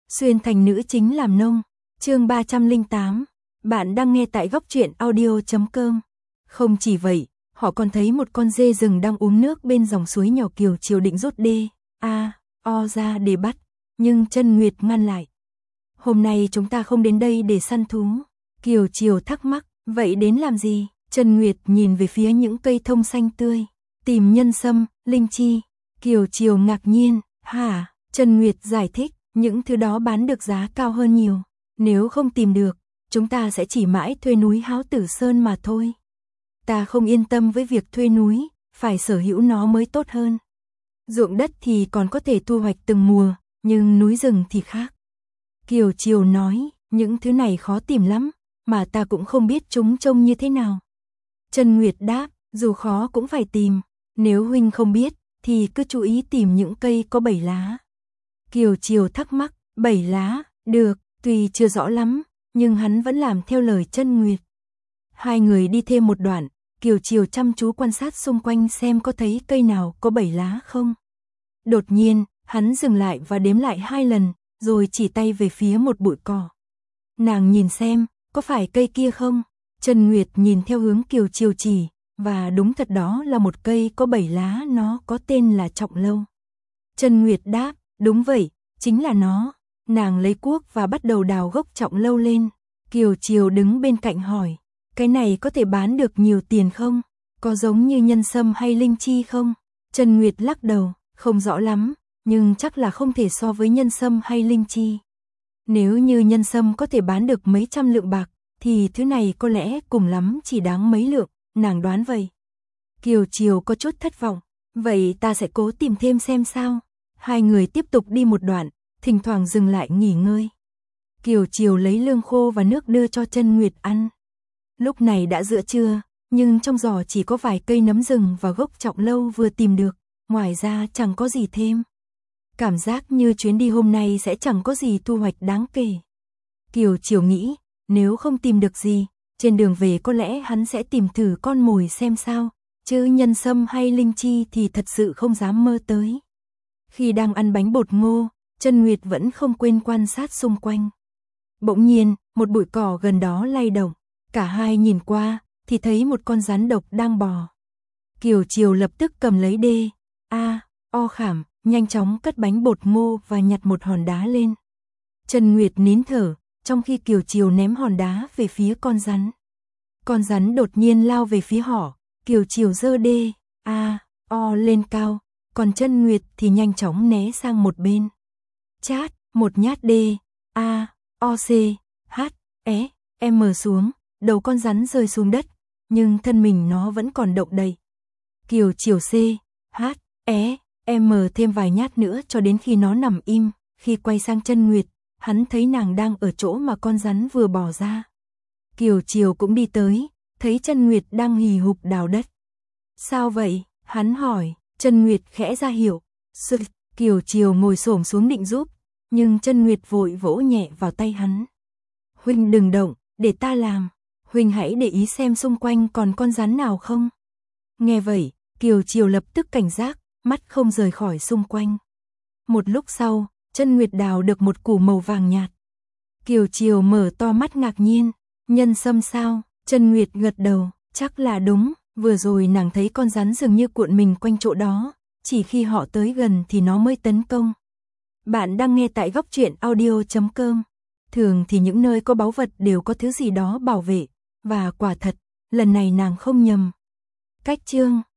xuyên thành nữ chính làm nông. Chương 308. Bạn đang nghe tại góc truyện audio.com. Không chỉ vậy, họ còn thấy một con dê rừng đang uống nước bên dòng suối nhỏ. Kiều Chiều định rút o ra để bắt, nhưng Chân Nguyệt ngăn lại. Hôm nay chúng ta không đến đây để săn thú. Kiều Chiều thắc mắc, vậy đến làm gì? Chân Nguyệt nhìn về phía những cây thông xanh tươi, tìm nhân sâm, linh chi. Kiều Chiều ngạc nhiên, hả? Chân Nguyệt giải thích, những thứ đó bán được giá cao hơn nhiều. Nếu không tìm được, chúng ta sẽ chỉ mãi thuê núi Háo Tử Sơn mà thôi. Ta không yên tâm với việc thuê núi, phải sở hữu nó mới tốt hơn. Ruộng đất thì còn có thể thu hoạch từng mùa, nhưng núi rừng thì khác. Kiều Chiều nói, những thứ này khó tìm lắm, mà ta cũng không biết chúng trông như thế nào. Chân Nguyệt đáp, dù khó cũng phải tìm, nếu huynh không biết, thì cứ chú ý tìm những cây có 7 lá. Kiều Chiều thắc mắc, 7 lá, được, tuy chưa rõ lắm, nhưng hắn vẫn làm theo lời Chân Nguyệt. Hai người đi thêm một đoạn, Kiều Chiều chăm chú quan sát xung quanh xem có thấy cây nào có 7 lá không. Đột nhiên, hắn dừng lại và đếm lại 2 lần, rồi chỉ tay về phía một bụi cỏ. Nàng nhìn xem, có phải cây kia không? Chân Nguyệt nhìn theo hướng Kiều Chiều chỉ, và đúng thật đó là một cây có 7 lá, nó có tên là Trọng Lâu. Chân Nguyệt đáp, đúng vậy, chính là nó. Nàng lấy cuốc và bắt đầu đào gốc Trọng Lâu lên. Kiều Chiều đứng bên cạnh hỏi, cái này có thể bán được nhiều tiền không? Có giống như nhân sâm hay linh chi không? Chân Nguyệt lắc đầu, không rõ lắm, nhưng chắc là không thể so với nhân sâm hay linh chi. Nếu như nhân sâm có thể bán được mấy trăm lượng bạc, thì thứ này có lẽ cùng lắm chỉ đáng mấy lượng, nàng đoán vậy. Kiều Chiều có chút thất vọng, vậy ta sẽ cố tìm thêm xem sao. Hai người tiếp tục đi một đoạn, thỉnh thoảng dừng lại nghỉ ngơi. Kiều Chiều lấy lương khô và nước đưa cho Chân Nguyệt ăn. Lúc này đã giữa trưa, nhưng trong giỏ chỉ có vài cây nấm rừng và gốc Trọng Lâu vừa tìm được, ngoài ra chẳng có gì thêm. Cảm giác như chuyến đi hôm nay sẽ chẳng có gì thu hoạch đáng kể. Kiều Chiều nghĩ, nếu không tìm được gì, trên đường về có lẽ hắn sẽ tìm thử con mồi xem sao, chứ nhân sâm hay linh chi thì thật sự không dám mơ tới. Khi đang ăn bánh bột ngô, Chân Nguyệt vẫn không quên quan sát xung quanh. Bỗng nhiên, một bụi cỏ gần đó lay động, cả hai nhìn qua, thì thấy một con rắn độc đang bò. Kiều Chiều lập tức cầm lấy o khảm, nhanh chóng cất bánh bột ngô và nhặt một hòn đá lên. Chân Nguyệt nín thở, trong khi Kiều Chiều ném hòn đá về phía con rắn. Con rắn đột nhiên lao về phía họ, Kiều Chiều giơ o lên cao, còn Chân Nguyệt thì nhanh chóng né sang một bên. Chát, một nhát M xuống, đầu con rắn rơi xuống đất, nhưng thân mình nó vẫn còn động đậy. Kiều Chiều M thêm vài nhát nữa cho đến khi nó nằm im. Khi quay sang Chân Nguyệt, hắn thấy nàng đang ở chỗ mà con rắn vừa bò ra. Kiều Chiều cũng đi tới, thấy Chân Nguyệt đang hì hục đào đất. Sao vậy? Hắn hỏi. Chân Nguyệt khẽ ra hiệu. Kiều Chiều ngồi xổm xuống định giúp, nhưng Chân Nguyệt vội vỗ nhẹ vào tay hắn. Huynh đừng động, để ta làm. Huynh hãy để ý xem xung quanh còn con rắn nào không. Nghe vậy, Kiều Chiều lập tức cảnh giác, mắt không rời khỏi xung quanh. Một lúc sau, Chân Nguyệt đào được một củ màu vàng nhạt. Kiều Chiều mở to mắt ngạc nhiên, nhân sâm sao? Chân Nguyệt gật đầu, chắc là đúng, vừa rồi nàng thấy con rắn dường như cuộn mình quanh chỗ đó, chỉ khi họ tới gần thì nó mới tấn công. Bạn đang nghe tại góc truyện audio.com. Thường thì những nơi có báu vật đều có thứ gì đó bảo vệ, và quả thật, lần này nàng không nhầm. Cách chương